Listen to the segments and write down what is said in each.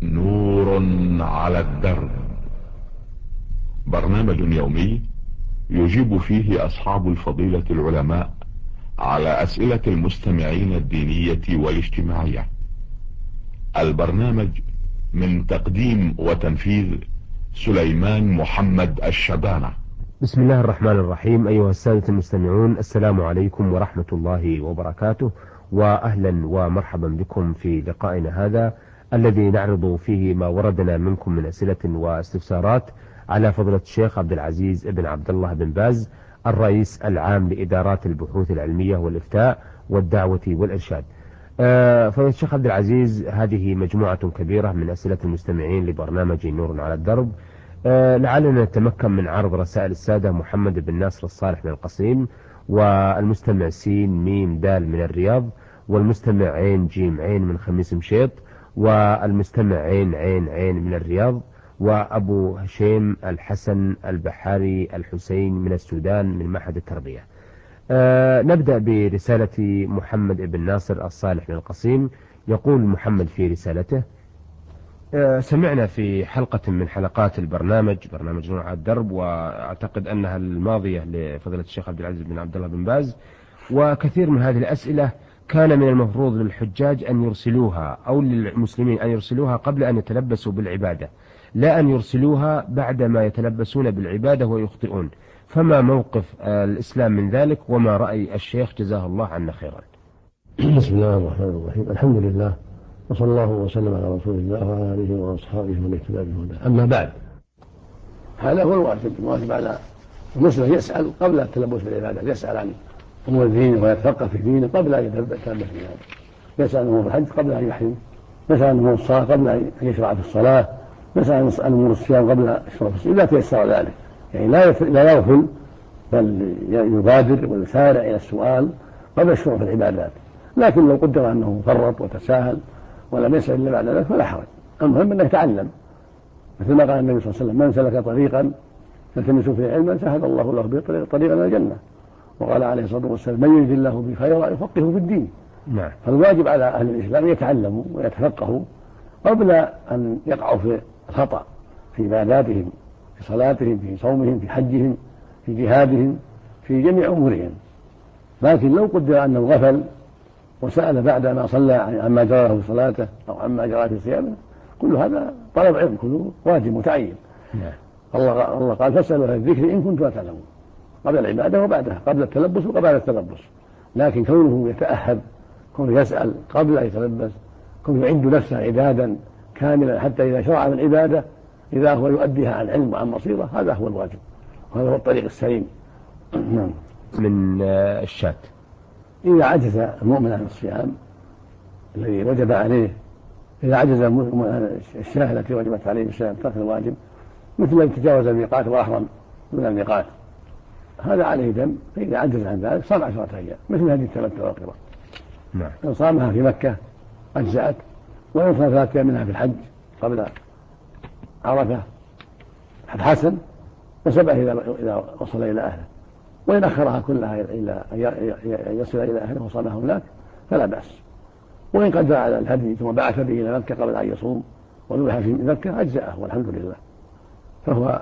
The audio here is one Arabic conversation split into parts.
نور على الدرب، برنامج يومي يجيب فيه أصحاب الفضيلة العلماء على أسئلة المستمعين الدينية والاجتماعية. البرنامج من تقديم وتنفيذ سليمان محمد الشبانة. بسم الله الرحمن الرحيم. أيها السادة المستمعون، السلام عليكم ورحمة الله وبركاته، وأهلا ومرحبا بكم في لقائنا هذا الذي نعرض فيه ما وردنا منكم من أسئلة واستفسارات على فضيلة الشيخ عبد العزيز بن عبد الله بن باز، الرئيس العام لإدارات البحوث العلمية والإفتاء والدعوة والإرشاد. فضيلة الشيخ عبد العزيز، هذه مجموعة كبيرة من أسئلة المستمعين لبرنامج نور على الدرب. لعلنا نتمكن من عرض رسائل السادة محمد بن ناصر الصالح من القصيم، والمستمع سين ميم دال من الرياض، والمستمع عين جيم عين من خميس مشيط، والمستمع عين عين عين من الرياض، وأبو هشيم الحسن البحاري الحسين من السودان من معهد التربية. نبدأ برسالة محمد بن ناصر الصالح من القصيم. يقول محمد في رسالته: سمعنا في حلقة من حلقات برنامج نور على الدرب، وأعتقد أنها الماضية لفضيلة الشيخ عبد العزيز بن عبد الله بن باز، وكثير من هذه الأسئلة كان من المفروض للحجاج أن يرسلوها أو للمسلمين أن يرسلوها قبل أن يتلبسوا بالعبادة، لا أن يرسلوها بعدما يتلبسون بالعبادة ويخطئون. فما موقف الإسلام من ذلك، وما رأي الشيخ جزاه الله عنا خيرا؟ بسم الله الرحمن الرحيم. الحمد لله، وصلى الله وسلم على رسول الله وعلى آله وأصحابه ومن اهتدى بهداه. أما بعد، هذا هو الواجب على المسلم يسأل قبل التلبس بالعبادة، يسأل عن أمور الدين ويتفقه في دينه قبل أن يتلبس بالعبادة، يسأل عن أمور الحج قبل أن يحرم، يسأل عن أمور الصلاة قبل أن يشرع في الصلاة، يسأل عن أمور الصيام قبل الشرع في الصيام إذا تيسر ذلك. يعني لا يغفل، بل يبادر ويسارع إلى السؤال قبل الشروع في العبادات. لكن لو قدر أنه فرط وتساهل ولم يسأل إلا بعد ذلك فلا حرج. المهم أنه يتعلم، مثل ما قال النبي صلى الله عليه وسلم: من سلك طريقا يلتمس فيه علما سهل الله له به طريقا إلى الجنة. وقال عليه الصلاة والسلام: من يرد الله به خيرا يفقهه في الدين. نعم. فالواجب على أهل الإسلام أن يتعلموا ويتفقهوا قبل أن يقعوا في الخطأ في عباداتهم، في صلاتهم، في صومهم، في حجهم، في جهادهم، في جميع أمورهم. لكن لو قدر أنه غفل وسأل بعد ما صلى عما جرى في صلاته أو عما جرى في صيامه، كل هذا طلب علم، كله واجب متعين. الله قال: فاسألوا أهل الذكر إن كنتم لا تعلمون، قبل العبادة وبعدها، قبل التلبس وقبل التلبس. لكن كونه يتأهب، كونه يسأل قبل أن يتلبس، كونه يعد نفسه عبادا كاملا حتى إذا شرع من عبادة إذا هو يؤديها عن علم وعن بصيرة، هذا هو الواجب وهذا هو الطريق السليم. من الشات: إذا عجز المؤمن عن الصيام الذي وجب عليه، إذا عجز المؤمن عن الشاه التي وجبت عليه بسبب ترك الواجب، مثل من تجاوز الميقات وأحرم دون الميقات، هذا عليه دم. فإذا عجز عن ذلك صام 10 أيام، مثل هذه التمتع والقراء. نعم. إن صامها في مكة أجزأت، وإن صام 3 أيام منها في الحج قبل عرفة حسن، و7 إذا وصل إلى أهله. وإن أخرها كلها إلى أن يصل إلى أهله وصامها هناك فلا بأس. وإن قدر على الهدي ثم بعث به إلى مكة قبل أن يصوم وذبح في مكة أجزأه والحمد لله. فهو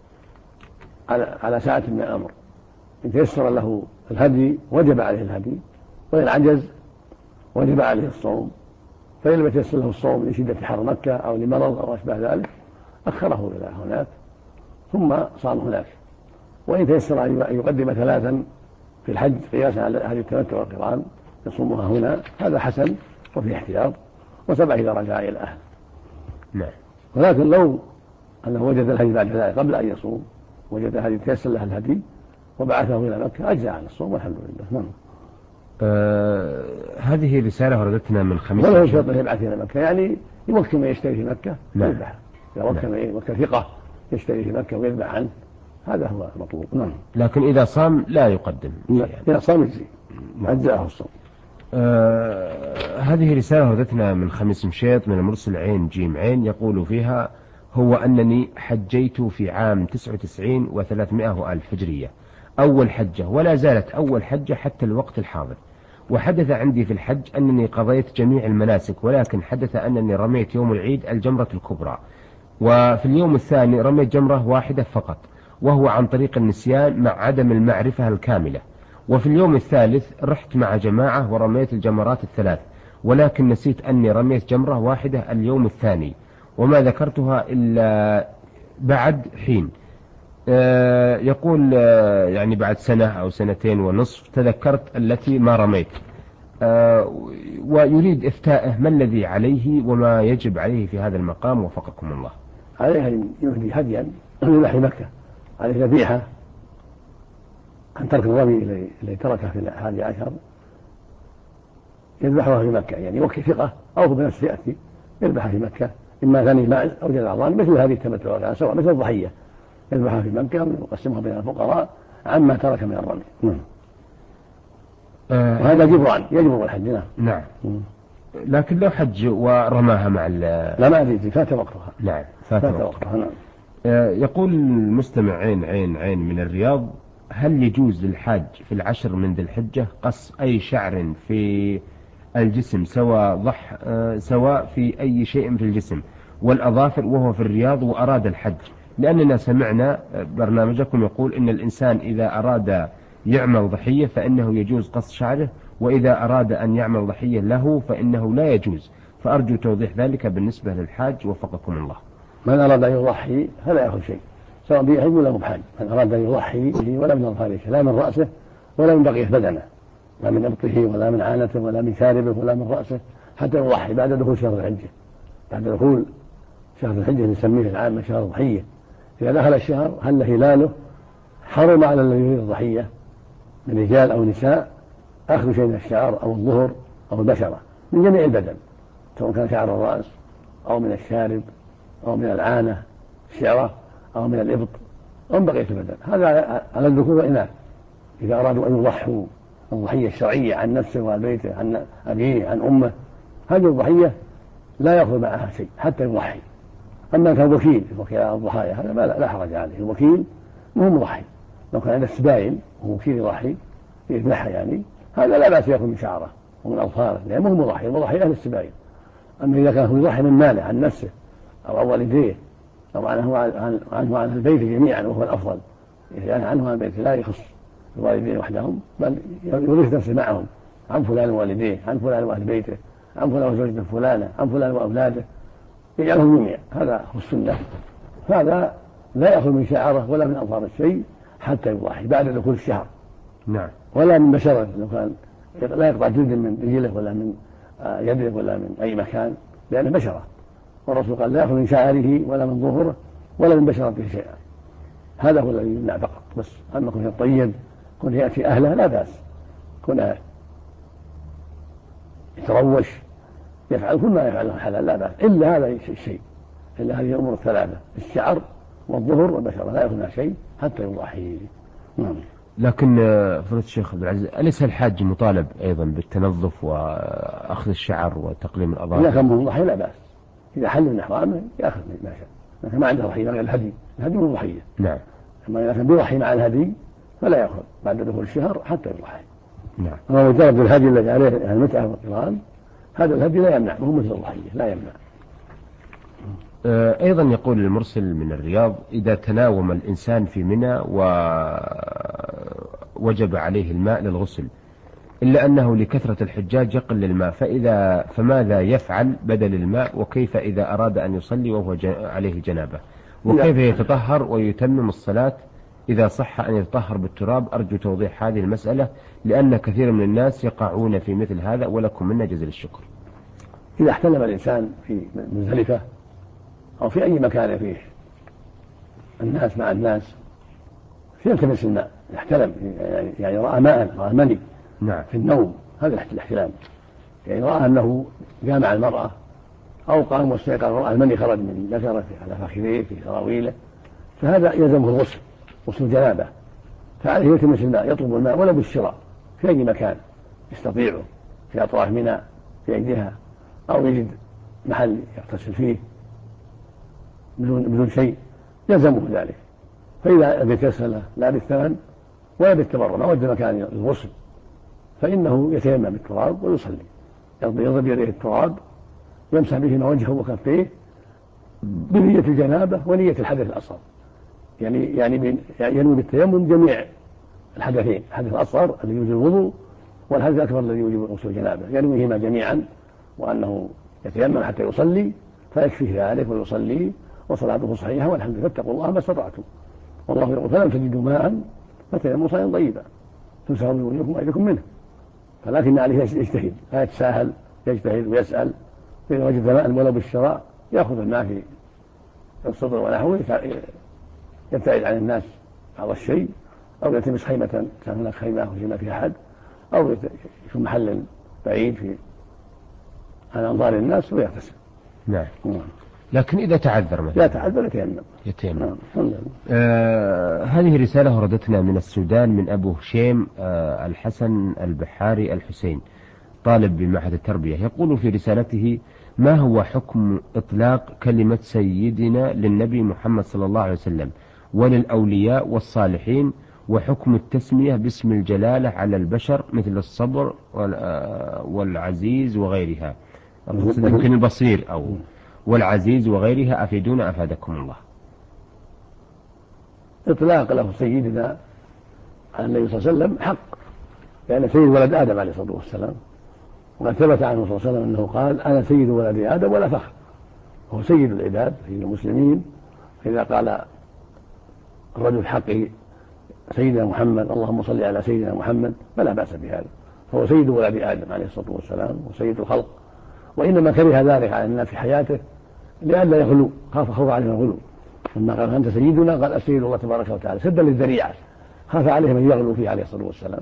على ساعة من الأمر، إن تيسر له الهدي وجب عليه الهدي، وإن عجز وجب عليه الصوم. فإن لم يتيسر له الصوم لشدة حر مكة أو لمرض أو أشبه ذلك أخره إلى هناك ثم صام هناك. وإن تيسر أن يقدم 3 في الحج قياسا على هذه التمتع والقران يصومها هنا، هذا حسن وفي احتياط، و7 إذا رجع إلى الأهل. نعم. ولكن لو أنه وجد الهدي بعد ذلك قبل أن يصوم، وجد الهدي تيسر له الهدي وبعثه إلى مكة، أجزأ عن الصوم والحمد لله. نعم. هذه رسالة وردتنا من خميس. وله شرط يبعث إلى مكة، يعني يوكل من يشتري في مكة ويذبح. إذا وكل ثقة يشتري في مكة ويذبح عنه، هذا هو المطلوب. نعم. لكن إذا صام لا يقدم. إذا صام يجزي، أجزأه الصوم. هذه رسالة وردتنا من خميس مشيط من المرسل عين جيم عين، يقول فيها: هو أنني حجيت في عام 99 و300 ألف هجرية أول حجة، ولا زالت أول حجة حتى الوقت الحاضر، وحدث عندي في الحج أنني قضيت جميع المناسك، ولكن حدث أنني رميت يوم العيد الجمرة الكبرى، وفي اليوم الثاني رميت جمرة واحدة فقط، وهو عن طريق النسيان مع عدم المعرفة الكاملة. وفي اليوم الثالث رحت مع جماعة ورميت الجمرات الثلاث، ولكن نسيت أني رميت جمرة واحدة اليوم الثاني، وما ذكرتها إلا بعد حين. يقول يعني بعد سنة أو سنتين ونصف تذكرت التي ما رميت. ويريد إفتاءه ما الذي عليه وما يجب عليه في هذا المقام وفقكم الله. عليه أن يهدي هديا من نحو مكة، عليه ذبيحة عن ترك الرمي الذي تركه في 11 يذبحها في مكة، يعني يوكل ثقة أو بنفسه يأتي يذبحها في مكة، إما ثاني معز أو جزء أعضان، مثل هذه التمتع سواء مثل الضحية يذبحها في مكة ويقسمها بين الفقراء عما ترك من الرمي. وهذا جبران يجبر الحج. نعم. لكن لو حج ورماها مع لا ما أدري فات وقتها. نعم فات وقتها. نعم. يقول المستمع عين من الرياض: هل يجوز للحاج في 10 من ذي الحجة قص أي شعر في الجسم سواء في أي شيء في الجسم والأظافر وهو في الرياض وأراد الحج؟ لأننا سمعنا برنامجكم يقول إن الإنسان إذا أراد يعمل ضحية فإنه يجوز قص شعره، وإذا أراد أن يعمل ضحية له فإنه لا يجوز، فأرجو توضيح ذلك بالنسبة للحاج وفقكم الله. من أراد أن يضحي فلا يأخذ شيء سواء بيحج ولا مبحج. من أراد أن يضحي به ولا من أظفاره لا من رأسه ولا من بقية بدنه، لا من إبطه ولا من عانته ولا من شاربه ولا من رأسه، حتى يضحي بعد دخول شهر الحجة. بعد دخول شهر الحجة نسميه العام شهر الضحية. إذا دخل الشهر هل هلاله حرم على الذي يريد الضحية من رجال أو نساء أخذ شيء من الشعر أو الظهر أو البشرة من جميع البدن، سواء كان شعر الرأس أو من الشارب أو من العانة الشعرة أو من الإبط أو من بقية البدن. هذا على الذكور والإناث إذا أرادوا أن يضحوا الضحية الشرعية عن نفسه وعن بيته عن أبيه عن أمه. هذه الضحية لا يأخذ معها شيء حتى يضحي. أما كان وكيل الضحايا هذا لا حرج عليه، الوكيل مو مضحي. لو كان عنده السبايل وهو وكيل يضحي يذبحها يعني هذا لا بأس يأخذ من شعره ومن أظفاره لأنه مو مضحي، المضحي أهل السبايل. أما إذا كان هو يضحي من ماله عن نفسه أو عن والديه أو عنه عن البيت جميعا وهو الأفضل، يعني عنه عن البيت لا يخص الوالدين وحدهم بل يورث نفسه معهم عن فلان ووالديه عن فلان وأهل بيته عن فلان وزوجته فلانة عن فلان وأولاده يجعلهم جميع. هذا هو السنة. هذا لا يأخذ من شعره ولا من أظفار الشيء حتى يضحي بعد دخول الشهر. نعم. ولا من بشرة، لو كان لا يقطع جلد من رجله ولا من يده ولا من أي مكان لأنه بشرة، والرسول قال لا يأخذ من شعره ولا من ظهره ولا من بشرته شيئا. هذا هو الذي يمنع فقط بس. أما كن الطيب كن يأتي أهله لا بأس، كن يتروش يفعل كل ما يفعله حلال لا بأس، إلا هذا الشيء، إلا هذه الأمور الثلاثة الشعر والظهر والبشرة لا يأخذ منها شيء حتى يضحي. لكن فضيلة الشيخ عبد العزيز أليس الحاج مطالب أيضا بالتنظف وأخذ الشعر وتقليم الأظافر؟ إذا كان مضحي لا بأس، إذا حل من إحرامه يأخذ ما شاء، لكن ما عنده ضحية غير الهدي هو ضحية. نعم. أما إذا كان بيضحي مع الهدي فلا يأخذ بعد دخول الشهر حتى يضحي. نعم. أما مجرد الهدي الذي عليه المتعة والقران هذا الهدي لا يمنع، وهو مثل الضحية لا يمنع. أيضا يقول المرسل من الرياض: إذا تناوم الإنسان في منى ووجب عليه الماء للغسل إلا أنه لكثرة الحجاج يقل الماء، فماذا يفعل بدل الماء؟ وكيف إذا أراد أن يصلي وهو عليه جنابة؟ وكيف يتطهر ويتمم الصلاة إذا صح أن يتطهر بالتراب؟ أرجو توضيح هذه المسألة لأن كثير من الناس يقعون في مثل هذا، ولكم منا جزيل الشكر. إذا احتلم الإنسان في مزدلفة أو في أي مكان فيه الناس مع الناس يلتمس الماء، يحتلم يعني رأى ماء رأى مني. نعم. في النوم هذا الاحتلام، يعني رأى أنه جامع المرأة أو قام واستيقظ رأى المني خرج من ذكره على فخذيه في سراويله، فهذا يلزمه الغسل غسل جنابه، فعليه يلتمس الماء يطلب الماء ولو بالشراء في أي مكان يستطيعه في أطراف منى في أيديها أو يجد محل يغتسل فيه بدون شيء يلزمه ذلك. فإذا يتيسر له لا بالثمن ولا بالتبرع ما وجد مكان الغسل فإنه يتيمم بالتراب ويصلي، يضرب بيده التراب يمسح بهما وجهه وكفيه بنية الجنابة ونية الحدث الأصغر، يعني ينوي بالتيمم جميع الحدثين، الحدث الأصغر الذي يوجب الوضوء والحدث الأكبر الذي يوجب غسل الجنابة، ينويهما جميعا، وأنه يتيمم حتى يصلي فيكفيه ذلك ويصلي وصلاته صحيحة والحمد لله، فاتقوا الله ما استطعتم، والله يقول فلم تجدوا ماء فتيمموا صعيدا طيبا تمسحوا بوجوهكم وأيديكم منه، فلكن عليه يجتهد، لا يتساهل، يجتهد ويسأل، فإذا وجد ماء ولو بالشراء يأخذ الماء في الصدر ونحوه، يبتعد عن الناس بعض الشيء، أو يلتمس خيمة كان هناك خيمة وما فيها أحد، أو في محل بعيد عن أنظار الناس ويغتسل. نعم. لكن إذا تعذر مثلا لا تعذر يتيمم. هذه رسالة وردتنا من السودان من أبو هشيم الحسن البحاري الحسين، طالب بمعهد التربية، يقول في رسالته: ما هو حكم إطلاق كلمة سيدنا للنبي محمد صلى الله عليه وسلم وللأولياء والصالحين، وحكم التسمية باسم الجلالة على البشر مثل الصبر والعزيز وغيرها، يمكن البصير أو والعزيز وغيرها، أفيدونا أفادكم الله. إطلاق له سيدنا على النبي صلى الله عليه وسلم حق، لأن سيد ولد آدم عليه الصلاة والسلام، وقد ثبت عنه صلى الله عليه وسلم أنه قال: أنا سيد ولد آدم ولا فخر، هو سيد العباد سيد المسلمين. إذا قال الرجل الحق سيدنا محمد اللهم صل على سيدنا محمد فلا بأس بهذا، فهو سيد ولد آدم عليه الصلاة والسلام وسيد الخلق، وإنما كره ذلك على الناس في حياته لئلا يغلو، خاف عليهم الغلو، لما قال أنت سيدنا قال السيد الله تبارك وتعالى سدا للذريعة، خاف عليهم أن يغلو فيه عليه الصلاة والسلام.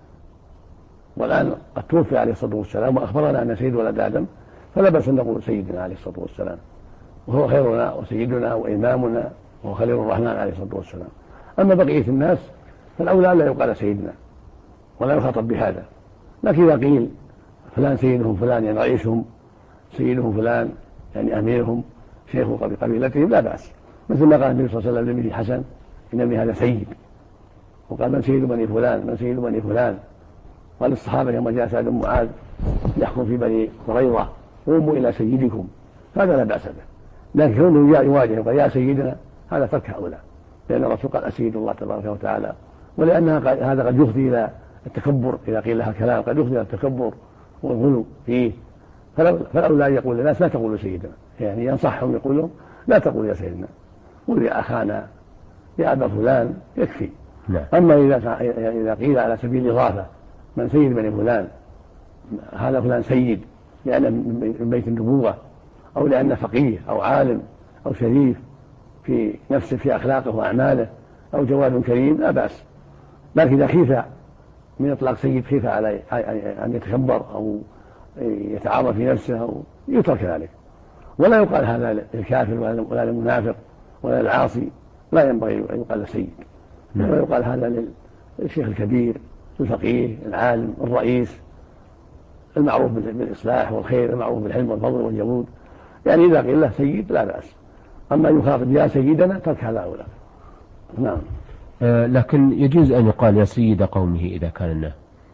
والآن قد توفي عليه الصلاة والسلام وأخبرنا أن سيد ولد آدم، فلا بأس أن نقول سيدنا عليه الصلاة والسلام، وهو خيرنا وسيدنا وإمامنا وهو خليل الرحمن عليه الصلاة والسلام. أما بقية الناس فالأولى لا يقال سيدنا ولا يخاطب بهذا، لكن إذا قيل فلان سيدهم فلان يعني رئيسهم، سيدهم فلان يعني أميرهم، شيخ قبيلتهم، لا بأس، مثل ما قال النبي صلى الله عليه وسلم لابنه حسن: إن ابني هذا سيد، وقال: من سيد بني فلان، من سيد بني فلان. قال الصحابة يوم جاء سعد بن معاذ يحكم في بني قريظة: قوموا إلى سيدكم، هذا لا بأس به، لكن كونه يواجه وقال يا سيدنا هذا ترك أولى، لأن الرسول قال أسيد الله تبارك وتعالى، ولأن هذا قد يفضي إلى التكبر، إذا قيل لها كلام قد يفضي إلى التكبر والغلو فيه، فالأولى أن يقول للناس لا تقولوا سيدنا، يعني ينصحهم يقولوا لا تقولوا يا سيدنا، قل يا أخانا يا أبا فلان يكفي. أما إذا قيل على سبيل الإضافة من سيد بني فلان، هذا فلان سيد لأن من بيت النبوة، أو لأنه فقيه أو عالم أو شريف في نفسه في أخلاقه وأعماله، أو جواد كريم، لا بأس. لكن إذا خيف من إطلاق سيد خيف على أن يتكبر أو يتعاظم في نفسه أو يترك ذلك، ولا يقال هذا للكافر ولا للمنافق ولا للعاصي، لا ينبغي أن يقال السيد، ولا يقال هذا للشيخ الكبير الفقيه العالم الرئيس المعروف بالإصلاح والخير، المعروف بالحلم والفضل والجود، يعني إذا قيل له سيد لا بأس. أما يخاطب يا سيدنا ترك هذا أولى. نعم. لكن يجوز أن يقال يا سيد قومه إذا كان الناس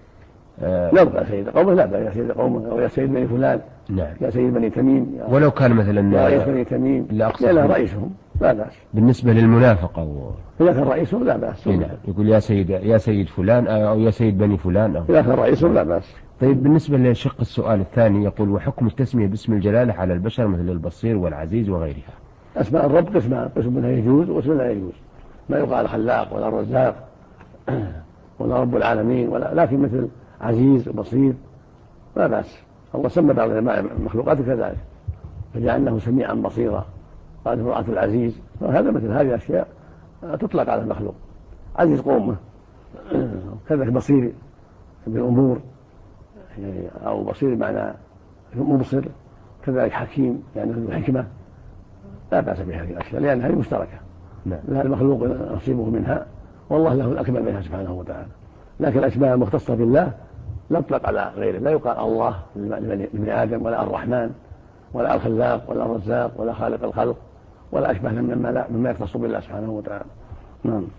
لا يا سيد قومه، لا يا سيد قومه، أو يا سيد بني فلان. نعم. يا سيد بني تميم، ولو كان مثلا يا رئيس بني تميم لا رئيسهم لا بأس. بالنسبة للمنافق إذا كان رئيسهم لا بأس. نعم. يقول يا سيد فلان أو يا سيد بني فلان أو إذا كان رئيسهم لا بأس. طيب، بالنسبة لشق السؤال الثاني يقول: وحكم التسمية باسم الجلالة على البشر مثل البصير والعزيز وغيرها؟ أسماء الرب قسمان، قسم منها يجوز وقسم لا يجوز، ما يقال خلاق ولا رزاق ولا رب العالمين لكن مثل عزيز وبصير لا بأس. الله سمى بعض المخلوقات كذلك، فجعلناه سميعا بصيرا، قال امرأة العزيز، فهذا مثل هذه الأشياء تطلق على المخلوق، عزيز قومه، كذلك بصير بالأمور يعني، أو بصير معنى مبصر، كذلك حكيم يعني ذو حكمة، لا بأس بهذه الأشياء لأنها مشتركة. لا المخلوق نصيبه منها، والله له الأكمل منها سبحانه وتعالى. لكن الأسماء المختصة بالله لا تطلق على غيره، لا يقال الله لابن آدم ولا الرحمن ولا الخلاق ولا الرزاق ولا خالق الخلق ولا أشبه مما يختص بالله سبحانه وتعالى. نعم.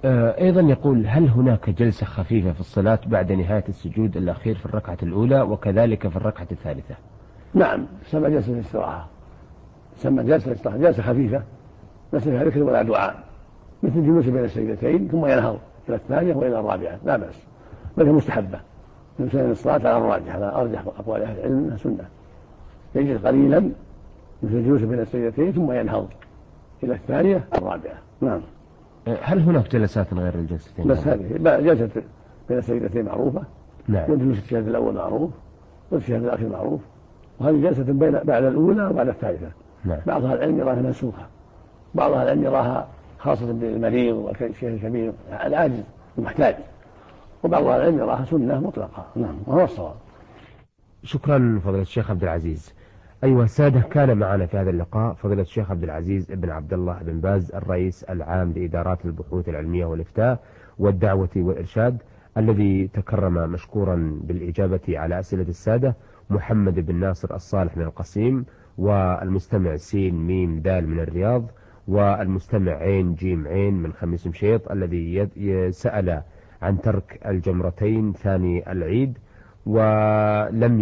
أيضا يقول: هل هناك جلسة خفيفة في الصلاة بعد نهاية السجود الأخير في الركعة الأولى وكذلك في الركعة الثالثة؟ نعم، تسمى جلسة الاستراحة، تسمى جلسة الاستراحة، جلسة خفيفة ليس فيها ذكر ولا دعاء، مثل الجلوس بين السجدتين ثم ينهض إلى الثانية وإلى الرابعة، لا بأس، بل هي مستحبة من سنن الصلاة على الراجح، على أرجح أقوال أهل العلم أنها سنة. يجلس قليلا مثل الجلوس بين السجدتين ثم ينهض إلى الثانية الرابعة. نعم. هل هناك جلسات غير الجلستين؟ بس هذه جلسة بين السجدتين معروفة. نعم. وجلوس الشهادة الأول معروف، والشهادة الأخير معروف، وهذه جلسة بعد الأولى وبعد الثالثة. نعم. بعض أهل العلم يراها منسوخة، بعض أهل العلم يراها خاصة بالمريض والشيخ الكبير العاجز المحتاج، وبعض أهل العلم يراها سنة مطلقة. نعم، وهو الصواب. شكرا فضيلة الشيخ عبد العزيز. أيها السادة، كان معنا في هذا اللقاء فضيلة الشيخ عبد العزيز بن عبد الله بن باز، الرئيس العام لإدارات البحوث العلمية والإفتاء والدعوة والإرشاد، الذي تكرم مشكورا بالإجابة على أسئلة السادة، محمد بن ناصر الصالح من القصيم، والمستمع سين ميم دال من الرياض، والمستمع عين جيم عين من خميس مشيط، الذي سأل عن ترك الجمرتين ثاني العيد ولم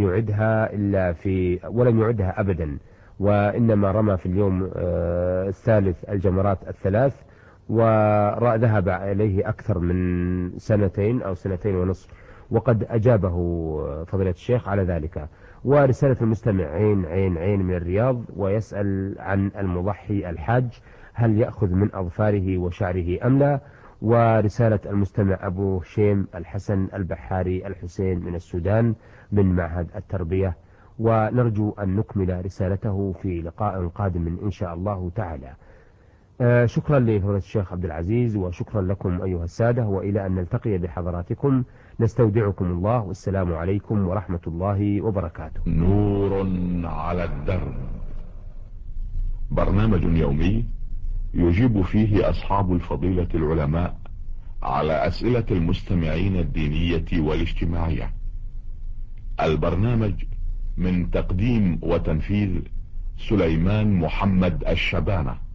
يعدها أبدا، وإنما رمى في اليوم الثالث الجمرات الثلاث، وذهب إليه أكثر من سنتين أو سنتين ونصف، وقد أجابه فضيلة الشيخ على ذلك. ورسالة المستمع عين عين عين من الرياض، ويسأل عن المضحي الحاج هل يأخذ من أظفاره وشعره أم لا. ورسالة المستمع أبو شيم الحسن البحاري الحسين من السودان من معهد التربية، ونرجو أن نكمل رسالته في لقاء قادم إن شاء الله تعالى. شكرا لفضيلة الشيخ عبد العزيز، وشكرا لكم أيها السادة، وإلى أن نلتقي بحضراتكم نستودعكم الله، والسلام عليكم ورحمة الله وبركاته. نور على الدرب، برنامج يومي يجيب فيه أصحاب الفضيلة العلماء على أسئلة المستمعين الدينية والاجتماعية. البرنامج من تقديم وتنفيذ سليمان محمد الشبانة.